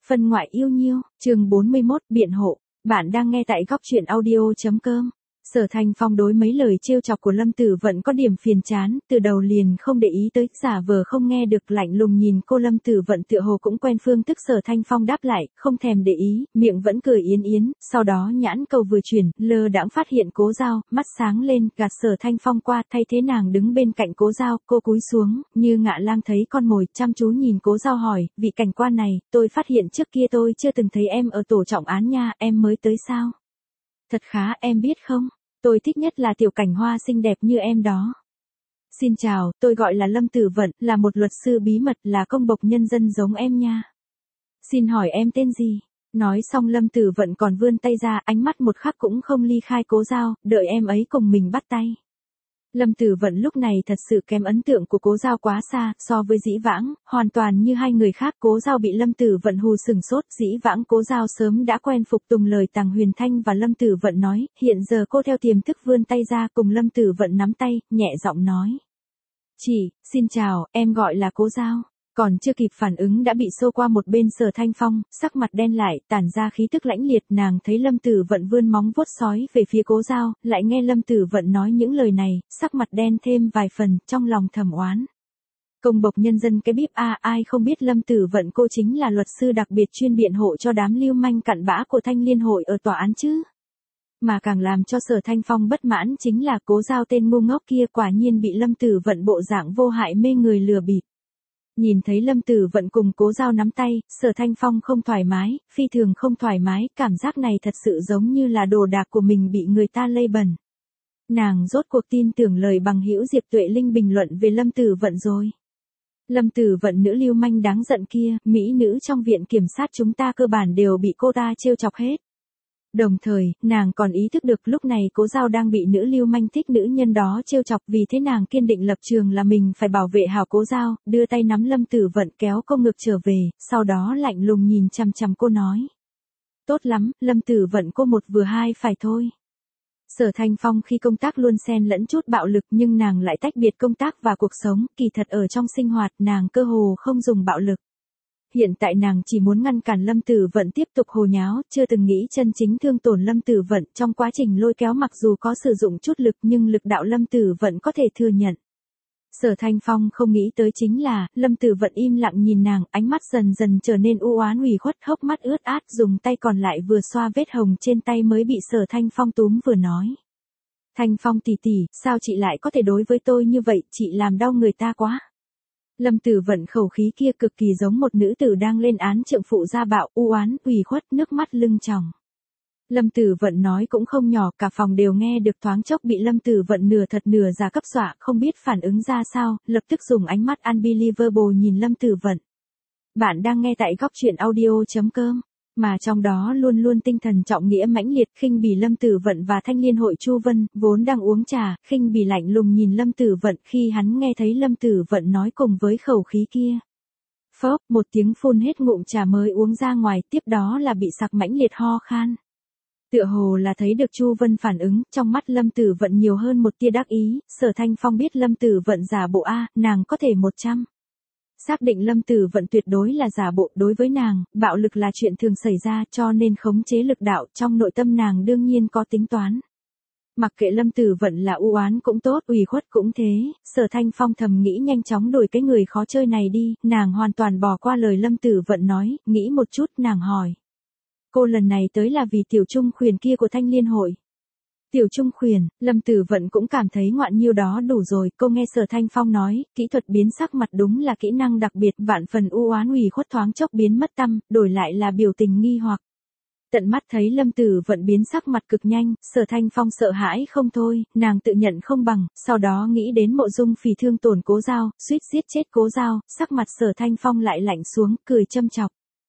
Phân ngoại yêu nhiêu, chương 41, biện hộ. Bạn đang nghe tại góc truyện audio.com. Sở Thanh Phong đối mấy lời trêu chọc của Lâm Tử Vận có điểm phiền chán, từ đầu liền không để ý tới, giả vờ không nghe được, lạnh lùng nhìn cô. Lâm Tử Vận tựa hồ cũng quen phương thức Sở Thanh Phong đáp lại, không thèm để ý, miệng vẫn cười yến yến, sau đó nhãn cầu vừa chuyển, lơ đãng phát hiện Cố Giao, mắt sáng lên, gạt Sở Thanh Phong qua, thay thế nàng đứng bên cạnh Cố Giao, cô cúi xuống, như ngạ lang thấy con mồi, chăm chú nhìn Cố Giao hỏi, vị cảnh quan này, tôi phát hiện trước kia tôi chưa từng thấy em ở tổ trọng án nha, em mới tới sao? Thật khá, em biết không? Tôi thích nhất là tiểu cảnh hoa xinh đẹp như em đó. Xin chào, tôi gọi là Lâm Tử Vận, là một luật sư bí mật, là công bộc nhân dân giống em nha. Xin hỏi em tên gì? Nói xong Lâm Tử Vận còn vươn tay ra, ánh mắt một khắc cũng không ly khai Cố Giao, đợi em ấy cùng mình bắt tay. Lâm Tử Vận lúc này thật sự kém ấn tượng của Cố Giao quá xa, so với dĩ vãng, hoàn toàn như hai người khác. Cố Giao bị Lâm Tử Vận hù sừng sốt, dĩ vãng Cố Giao sớm đã quen phục tùng lời Tàng Huyền Thanh và Lâm Tử Vận nói, hiện giờ cô theo tiềm thức vươn tay ra cùng Lâm Tử Vận nắm tay, nhẹ giọng nói. Chị, xin chào, em gọi là Cố Giao. Còn chưa kịp phản ứng đã bị xô qua một bên Sở Thanh Phong, sắc mặt đen lại, tản ra khí tức lãnh liệt. Nàng thấy Lâm Tử Vận vươn móng vuốt sói về phía Cố Giao, lại nghe Lâm Tử Vận nói những lời này, sắc mặt đen thêm vài phần, trong lòng thầm oán. Công bộc nhân dân cái bíp a, ai không biết Lâm Tử Vận cô chính là luật sư đặc biệt chuyên biện hộ cho đám lưu manh cặn bã của Thanh Liên hội ở tòa án chứ. Mà càng làm cho Sở Thanh Phong bất mãn chính là Cố Giao tên ngu ngốc kia quả nhiên bị Lâm Tử Vận bộ dạng vô hại mê người lừa bịp. Nhìn thấy Lâm Tử Vận cùng Cố Giao nắm tay, Sở Thanh Phong không thoải mái, phi thường không thoải mái, cảm giác này thật sự giống như là đồ đạc của mình bị người ta lây bẩn. Nàng rốt cuộc tin tưởng lời bằng hữu Diệp Tuệ Linh bình luận về Lâm Tử Vận rồi. Lâm Tử Vận nữ lưu manh đáng giận kia, mỹ nữ trong viện kiểm sát chúng ta cơ bản đều bị cô ta trêu chọc hết. Đồng thời, nàng còn ý thức được lúc này Cố Giao đang bị nữ lưu manh thích nữ nhân đó trêu chọc, vì thế nàng kiên định lập trường là mình phải bảo vệ hảo Cố Giao, đưa tay nắm Lâm Tử Vận kéo cô ngược trở về, sau đó lạnh lùng nhìn chằm chằm cô nói. Tốt lắm, Lâm Tử Vận cô một vừa hai phải thôi. Sở Thanh Phong khi công tác luôn xen lẫn chút bạo lực nhưng nàng lại tách biệt công tác và cuộc sống, kỳ thật ở trong sinh hoạt nàng cơ hồ không dùng bạo lực. Hiện tại nàng chỉ muốn ngăn cản Lâm Tử Vận tiếp tục hồ nháo, chưa từng nghĩ chân chính thương tổn Lâm Tử Vận. Trong quá trình lôi kéo mặc dù có sử dụng chút lực nhưng lực đạo Lâm Tử Vận có thể thừa nhận. Sở Thanh Phong không nghĩ tới chính là, Lâm Tử Vận im lặng nhìn nàng, ánh mắt dần dần trở nên u oán ủy khuất, hốc mắt ướt át, dùng tay còn lại vừa xoa vết hồng trên tay mới bị Sở Thanh Phong túm vừa nói. Thanh Phong tỷ tỷ, sao chị lại có thể đối với tôi như vậy, chị làm đau người ta quá. Lâm Tử Vận khẩu khí kia cực kỳ giống một nữ tử đang lên án trượng phụ gia bạo, u oán, ủy khuất, nước mắt lưng tròng. Lâm Tử Vận nói cũng không nhỏ, cả phòng đều nghe được, thoáng chốc bị Lâm Tử Vận nửa thật nửa giả cấp dọa, không biết phản ứng ra sao, lập tức dùng ánh mắt unbelievable nhìn Lâm Tử Vận. Bạn đang nghe tại góc truyện audio.com, mà trong đó luôn luôn tinh thần trọng nghĩa mãnh liệt, khinh bỉ Lâm Tử Vận và Thanh Liên hội Chu Vân, vốn đang uống trà, khinh bỉ lạnh lùng nhìn Lâm Tử Vận khi hắn nghe thấy Lâm Tử Vận nói cùng với khẩu khí kia. Phốc, một tiếng phun hết ngụm trà mới uống ra ngoài, tiếp đó là bị sặc mãnh liệt ho khan. Tựa hồ là thấy được Chu Vân phản ứng, trong mắt Lâm Tử Vận nhiều hơn một tia đắc ý, Sở Thanh Phong biết Lâm Tử Vận giả bộ a, nàng có thể 100. Xác định Lâm Tử Vận tuyệt đối là giả bộ, đối với nàng, bạo lực là chuyện thường xảy ra cho nên khống chế lực đạo, trong nội tâm nàng đương nhiên có tính toán. Mặc kệ Lâm Tử Vận là u oán cũng tốt, ủy khuất cũng thế, Sở Thanh Phong thầm nghĩ nhanh chóng đuổi cái người khó chơi này đi, nàng hoàn toàn bỏ qua lời Lâm Tử Vận nói, nghĩ một chút nàng hỏi. Cô lần này tới là vì tiểu trung khuyển kia của Thanh Liên hội. Tiểu trung khuyển, Lâm Tử Vận cũng cảm thấy ngoạn nhiêu đó đủ rồi, cô nghe Sở Thanh Phong nói, kỹ thuật biến sắc mặt đúng là kỹ năng đặc biệt, vạn phần u oán ủy khuất thoáng chốc biến mất tâm, đổi lại là biểu tình nghi hoặc. Tận mắt thấy Lâm Tử Vận biến sắc mặt cực nhanh, Sở Thanh Phong sợ hãi không thôi, nàng tự nhận không bằng, sau đó nghĩ đến Mộ Dung Phỉ thương tổn Cố Giao, suýt giết chết Cố Giao, sắc mặt Sở Thanh Phong lại lạnh xuống, cười châm chọc.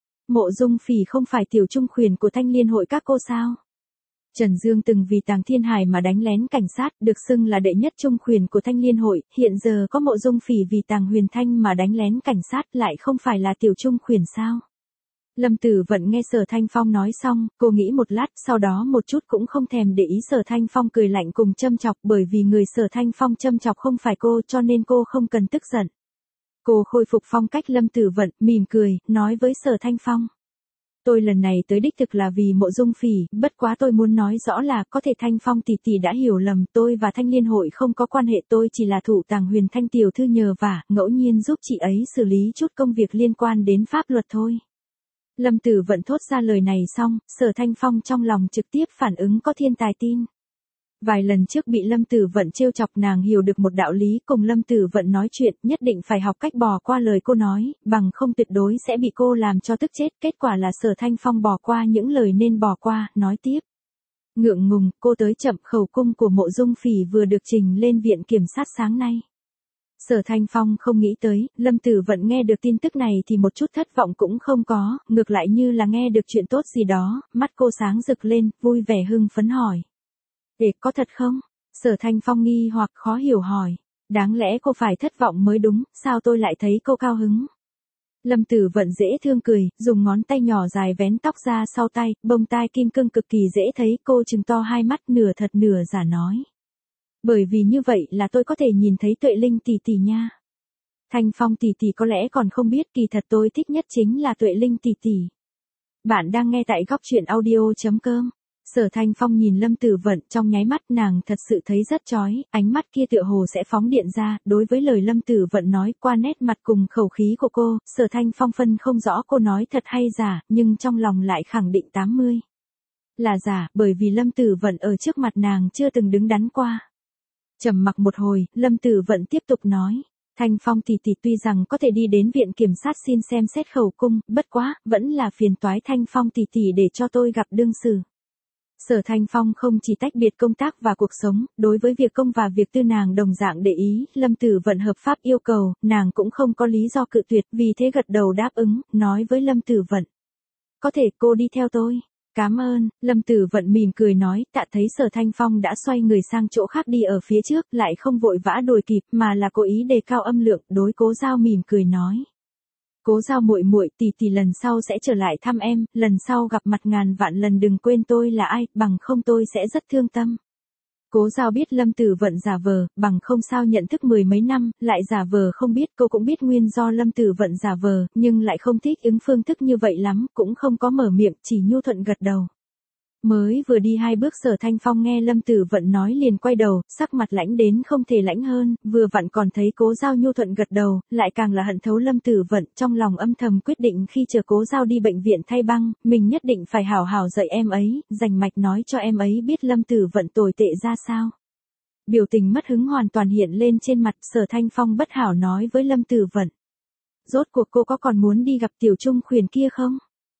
Mộ Dung Phỉ không phải tiểu trung khuyển của Thanh Liên hội các cô sao? Trần Dương từng vì Tàng Thiên Hải mà đánh lén cảnh sát, được xưng là đệ nhất trung khuyển của Thanh Liên hội, hiện giờ có Mộ Dung Phỉ vì Tàng Huyền Thanh mà đánh lén cảnh sát, lại không phải là tiểu trung khuyển sao? Lâm Tử Vận nghe Sở Thanh Phong nói xong, cô nghĩ một lát, sau đó một chút cũng không thèm để ý Sở Thanh Phong cười lạnh cùng châm chọc, bởi vì người Sở Thanh Phong châm chọc không phải cô cho nên cô không cần tức giận. Cô khôi phục phong cách Lâm Tử Vận, mỉm cười, nói với Sở Thanh Phong. Tôi lần này tới đích thực là vì Mộ Dung Phỉ, bất quá tôi muốn nói rõ là có thể Thanh Phong tỷ tỷ đã hiểu lầm, tôi và Thanh Liên hội không có quan hệ, tôi chỉ là thủ tàng Huyền Thanh tiểu thư nhờ vả, ngẫu nhiên giúp chị ấy xử lý chút công việc liên quan đến pháp luật thôi. Lâm Tử Vận thốt ra lời này xong, Sở Thanh Phong trong lòng trực tiếp phản ứng có thiên tài tin. Vài lần trước bị Lâm Tử Vận trêu chọc, nàng hiểu được một đạo lý, cùng Lâm Tử Vận nói chuyện nhất định phải học cách bỏ qua lời cô nói, bằng không tuyệt đối sẽ bị cô làm cho tức chết. Kết quả là Sở Thanh Phong bỏ qua những lời nên bỏ qua, nói tiếp. Ngượng ngùng, cô tới chậm, khẩu cung của Mộ Dung Phỉ vừa được trình lên viện kiểm sát sáng nay. Sở Thanh Phong không nghĩ tới, Lâm Tử Vận nghe được tin tức này thì một chút thất vọng cũng không có, ngược lại như là nghe được chuyện tốt gì đó, mắt cô sáng rực lên, vui vẻ hưng phấn hỏi. Có thật không? Sở Thanh Phong nghi hoặc khó hiểu hỏi. Đáng lẽ cô phải thất vọng mới đúng, sao tôi lại thấy cô cao hứng? Lâm Tử Vận dễ thương cười, dùng ngón tay nhỏ dài vén tóc ra sau tay, bông tai kim cương cực kỳ dễ thấy, cô trừng to hai mắt nửa thật nửa giả nói. Bởi vì như vậy là tôi có thể nhìn thấy Tuệ Linh tỷ tỷ nha. Thanh Phong tỷ tỷ có lẽ còn không biết, kỳ thật tôi thích nhất chính là Tuệ Linh tỷ tỷ. Bạn đang nghe tại góc truyện audio.com. Sở Thanh Phong nhìn Lâm Tử Vận, trong nháy mắt nàng thật sự thấy rất chói, ánh mắt kia tựa hồ sẽ phóng điện ra, đối với lời Lâm Tử Vận nói qua nét mặt cùng khẩu khí của cô, Sở Thanh Phong phân không rõ cô nói thật hay giả, nhưng trong lòng lại khẳng định 80. Là giả, bởi vì Lâm Tử Vận ở trước mặt nàng chưa từng đứng đắn qua. Trầm mặc một hồi, Lâm Tử Vận tiếp tục nói. Thanh Phong tỷ tỷ tuy rằng có thể đi đến viện kiểm sát xin xem xét khẩu cung, bất quá, vẫn là phiền toái Thanh Phong tỷ tỷ để cho tôi gặp đương sự. Sở Thanh Phong không chỉ tách biệt công tác và cuộc sống, đối với việc công và việc tư nàng đồng dạng để ý, Lâm Tử Vận hợp pháp yêu cầu, nàng cũng không có lý do cự tuyệt, vì thế gật đầu đáp ứng, nói với Lâm Tử Vận. Có thể cô đi theo tôi. Cảm ơn, Lâm Tử Vận mỉm cười nói, tạ thấy Sở Thanh Phong đã xoay người sang chỗ khác đi ở phía trước, lại không vội vã đuổi kịp, mà là cố ý đề cao âm lượng, đối Cố Giao mỉm cười nói. Cố Giao muội muội, tỷ tỷ lần sau sẽ trở lại thăm em, lần sau gặp mặt ngàn vạn lần đừng quên tôi là ai, bằng không tôi sẽ rất thương tâm. Cố Giao biết Lâm Tử Vận giả vờ, bằng không sao nhận thức 10 mấy năm, lại giả vờ không biết, cô cũng biết nguyên do Lâm Tử Vận giả vờ, nhưng lại không thích ứng phương thức như vậy lắm, cũng không có mở miệng, chỉ nhu thuận gật đầu. Mới vừa đi 2 bước Sở Thanh Phong nghe Lâm Tử Vận nói liền quay đầu, sắc mặt lãnh đến không thể lãnh hơn, vừa vặn còn thấy Cố Giao nhu thuận gật đầu, lại càng là hận thấu Lâm Tử Vận, trong lòng âm thầm quyết định khi chờ Cố Giao đi bệnh viện thay băng, mình nhất định phải hảo hảo dạy em ấy, rành mạch nói cho em ấy biết Lâm Tử Vận tồi tệ ra sao. Biểu tình mất hứng hoàn toàn hiện lên trên mặt, Sở Thanh Phong bất hảo nói với Lâm Tử Vận. Rốt cuộc cô có còn muốn đi gặp Tiểu Trung Khuyển kia không?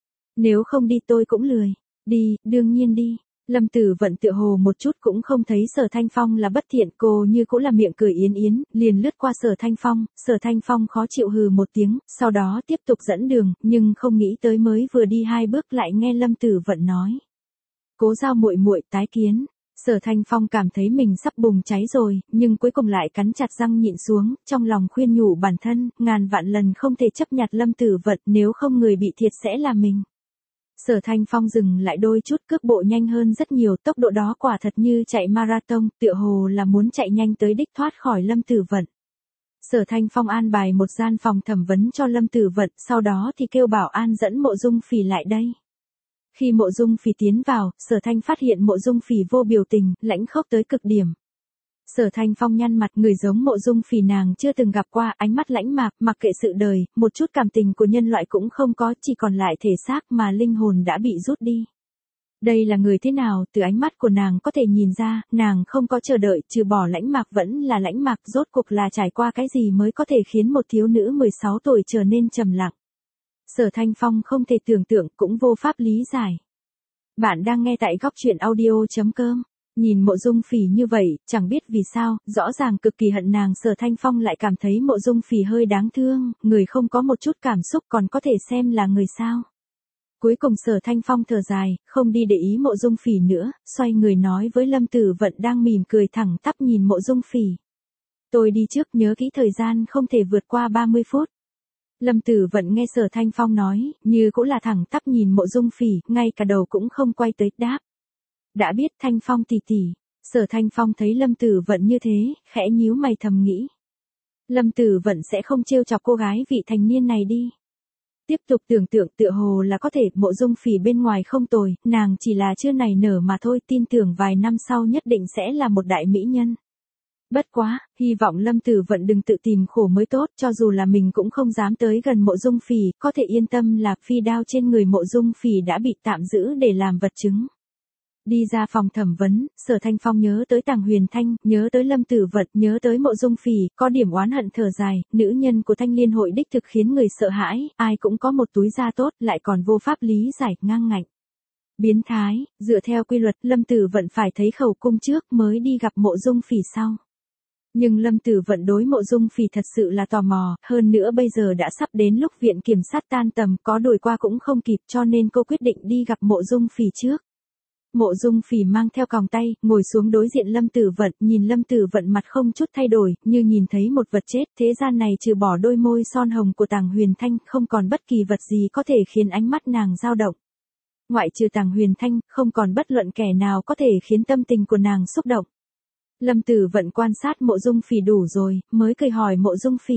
Nếu không đi tôi cũng lười. Đi, đương nhiên đi. Lâm Tử Vận tựa hồ một chút cũng không thấy Sở Thanh Phong là bất thiện, cô như cũng là miệng cười yến yến, liền lướt qua Sở Thanh Phong khó chịu hừ một tiếng, sau đó tiếp tục dẫn đường, nhưng không nghĩ tới mới vừa đi 2 bước lại nghe Lâm Tử Vận nói. Cố Giao muội muội, tái kiến. Sở Thanh Phong cảm thấy mình sắp bùng cháy rồi, nhưng cuối cùng lại cắn chặt răng nhịn xuống, trong lòng khuyên nhủ bản thân, ngàn vạn lần không thể chấp nhặt Lâm Tử Vận, nếu không người bị thiệt sẽ là mình. Sở Thanh Phong dừng lại đôi chút, cước bộ nhanh hơn rất nhiều, tốc độ đó quả thật như chạy marathon, tựa hồ là muốn chạy nhanh tới đích thoát khỏi Lâm Tử Vận. Sở Thanh Phong an bài một gian phòng thẩm vấn cho Lâm Tử Vận, sau đó thì kêu bảo an dẫn Mộ Dung Phỉ lại đây. Khi Mộ Dung Phỉ tiến vào, Sở Thanh phát hiện Mộ Dung Phỉ vô biểu tình, lãnh khốc tới cực điểm. Sở Thanh Phong nhăn mặt, người giống Mộ Dung Phỉ nàng chưa từng gặp qua, ánh mắt lãnh mạc, mặc kệ sự đời, một chút cảm tình của nhân loại cũng không có, chỉ còn lại thể xác mà linh hồn đã bị rút đi. Đây là người thế nào, từ ánh mắt của nàng có thể nhìn ra, nàng không có chờ đợi, trừ bỏ lãnh mạc vẫn là lãnh mạc, rốt cuộc là trải qua cái gì mới có thể khiến một thiếu nữ 16 tuổi trở nên trầm lặng. Sở Thanh Phong không thể tưởng tượng, cũng vô pháp lý giải. Bạn đang nghe tại góc truyện audio.com. Nhìn Mộ Dung Phỉ như vậy, chẳng biết vì sao, rõ ràng cực kỳ hận nàng, Sở Thanh Phong lại cảm thấy Mộ Dung Phỉ hơi đáng thương, người không có một chút cảm xúc còn có thể xem là người sao. Cuối cùng Sở Thanh Phong thở dài, không đi để ý Mộ Dung Phỉ nữa, xoay người nói với Lâm Tử Vận đang mỉm cười thẳng tắp nhìn Mộ Dung Phỉ. Tôi đi trước, nhớ kỹ thời gian không thể vượt qua 30 phút. Lâm Tử Vận nghe Sở Thanh Phong nói, như cũng là thẳng tắp nhìn Mộ Dung Phỉ, ngay cả đầu cũng không quay tới, đáp. Đã biết Thanh Phong tỷ tỷ. Sở Thanh Phong thấy Lâm Tử Vận như thế, khẽ nhíu mày thầm nghĩ. Lâm Tử Vận sẽ không trêu chọc cô gái vị thành niên này đi. Tiếp tục tưởng tượng tựa hồ là có thể Mộ Dung Phỉ bên ngoài không tồi, nàng chỉ là chưa nảy nở mà thôi, tin tưởng vài năm sau nhất định sẽ là một đại mỹ nhân. Bất quá, hy vọng Lâm Tử Vận đừng tự tìm khổ mới tốt, cho dù là mình cũng không dám tới gần Mộ Dung Phỉ, có thể yên tâm là phi đao trên người Mộ Dung Phỉ đã bị tạm giữ để làm vật chứng. Đi ra phòng thẩm vấn, Sở Thanh Phong nhớ tới Tàng Huyền Thanh, nhớ tới Lâm Tử Vận, nhớ tới Mộ Dung Phỉ, có điểm oán hận thở dài, nữ nhân của Thanh Liên hội đích thực khiến người sợ hãi, ai cũng có một túi da tốt, lại còn vô pháp lý giải, ngang ngạnh. Biến thái, dựa theo quy luật, Lâm Tử Vận phải thấy khẩu cung trước mới đi gặp Mộ Dung Phỉ sau. Nhưng Lâm Tử Vận đối Mộ Dung Phỉ thật sự là tò mò, hơn nữa bây giờ đã sắp đến lúc viện kiểm sát tan tầm, có đuổi qua cũng không kịp, cho nên cô quyết định đi gặp Mộ Dung Phỉ trước. Mộ Dung Phỉ mang theo còng tay, ngồi xuống đối diện Lâm Tử Vận, nhìn Lâm Tử Vận mặt không chút thay đổi, như nhìn thấy một vật chết, thế gian này trừ bỏ đôi môi son hồng của Tàng Huyền Thanh, không còn bất kỳ vật gì có thể khiến ánh mắt nàng dao động. Ngoại trừ Tàng Huyền Thanh, không còn bất luận kẻ nào có thể khiến tâm tình của nàng xúc động. Lâm Tử Vận quan sát Mộ Dung Phỉ đủ rồi, mới cười hỏi Mộ Dung Phỉ.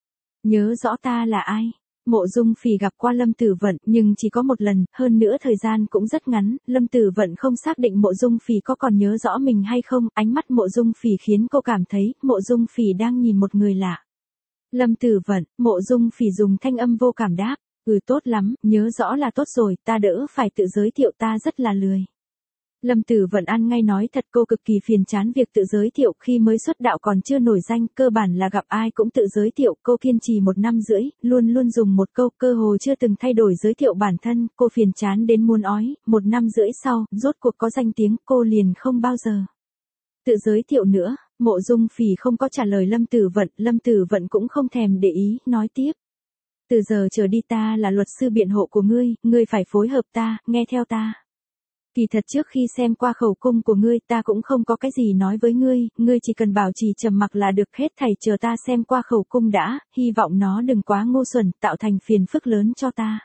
Nhớ rõ ta là ai? Mộ Dung Phỉ gặp qua Lâm Tử Vận, nhưng chỉ có một lần, hơn nữa thời gian cũng rất ngắn, Lâm Tử Vận không xác định Mộ Dung Phỉ có còn nhớ rõ mình hay không, ánh mắt Mộ Dung Phỉ khiến cô cảm thấy, Mộ Dung Phỉ đang nhìn một người lạ. Lâm Tử Vận, Mộ Dung Phỉ dùng thanh âm vô cảm đáp, tốt lắm, nhớ rõ là tốt rồi, ta đỡ phải tự giới thiệu, ta rất là lười. Lâm Tử Vận ăn ngay nói thật, cô cực kỳ phiền chán việc tự giới thiệu, khi mới xuất đạo còn chưa nổi danh, cơ bản là gặp ai cũng tự giới thiệu, cô kiên trì 1 năm rưỡi, luôn luôn dùng một câu, cơ hồ chưa từng thay đổi giới thiệu bản thân, cô phiền chán đến muốn ói, 1 năm rưỡi sau, rốt cuộc có danh tiếng, cô liền không bao giờ tự giới thiệu nữa. Mộ Dung Phỉ không có trả lời Lâm Tử Vận cũng không thèm để ý, nói tiếp. Từ giờ trở đi ta là luật sư biện hộ của ngươi phải phối hợp ta, nghe theo ta. Kỳ thật trước khi xem qua khẩu cung của ngươi ta cũng không có cái gì nói với ngươi chỉ cần bảo trì trầm mặc là được, hết thảy chờ ta xem qua khẩu cung đã, hy vọng nó đừng quá ngu xuẩn, tạo thành phiền phức lớn cho ta.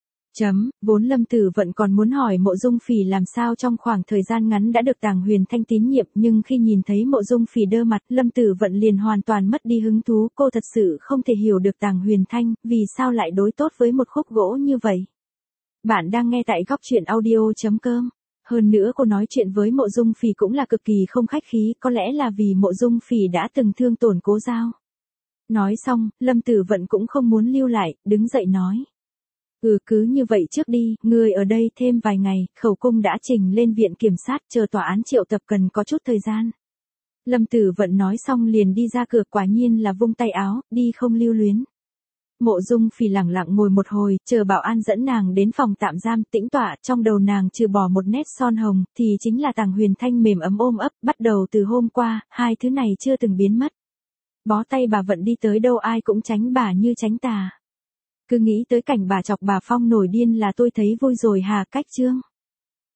Vốn Lâm Tử Vận còn muốn hỏi Mộ Dung Phỉ làm sao trong khoảng thời gian ngắn đã được Tàng Huyền Thanh tín nhiệm, nhưng khi nhìn thấy Mộ Dung Phỉ đơ mặt, Lâm Tử Vận liền hoàn toàn mất đi hứng thú, cô thật sự không thể hiểu được Tàng Huyền Thanh, vì sao lại đối tốt với một khúc gỗ như vậy. Bạn đang nghe tại Góc Truyện Audio.com. Hơn nữa cô nói chuyện với Mộ Dung Phỉ cũng là cực kỳ không khách khí, có lẽ là vì Mộ Dung Phỉ đã từng thương tổn Cố Giao. Nói xong, Lâm Tử Vận cũng không muốn lưu lại, đứng dậy nói. Cứ như vậy trước đi, ngươi ở đây thêm vài ngày, khẩu cung đã trình lên viện kiểm sát, chờ tòa án triệu tập cần có chút thời gian. Lâm Tử Vận nói xong liền đi ra cửa, quả nhiên là vung tay áo, đi không lưu luyến. Mộ Dung Phỉ lẳng lặng ngồi một hồi, chờ bảo an dẫn nàng đến phòng tạm giam, tĩnh tọa, trong đầu nàng trừ bỏ một nét son hồng, thì chính là Tàng Huyền Thanh mềm ấm ôm ấp, bắt đầu từ hôm qua, hai thứ này chưa từng biến mất. Bó tay bà Vận đi tới đâu ai cũng tránh bà như tránh tà. Cứ nghĩ tới cảnh bà chọc bà Phong nổi điên là tôi thấy vui rồi hà. Cách chương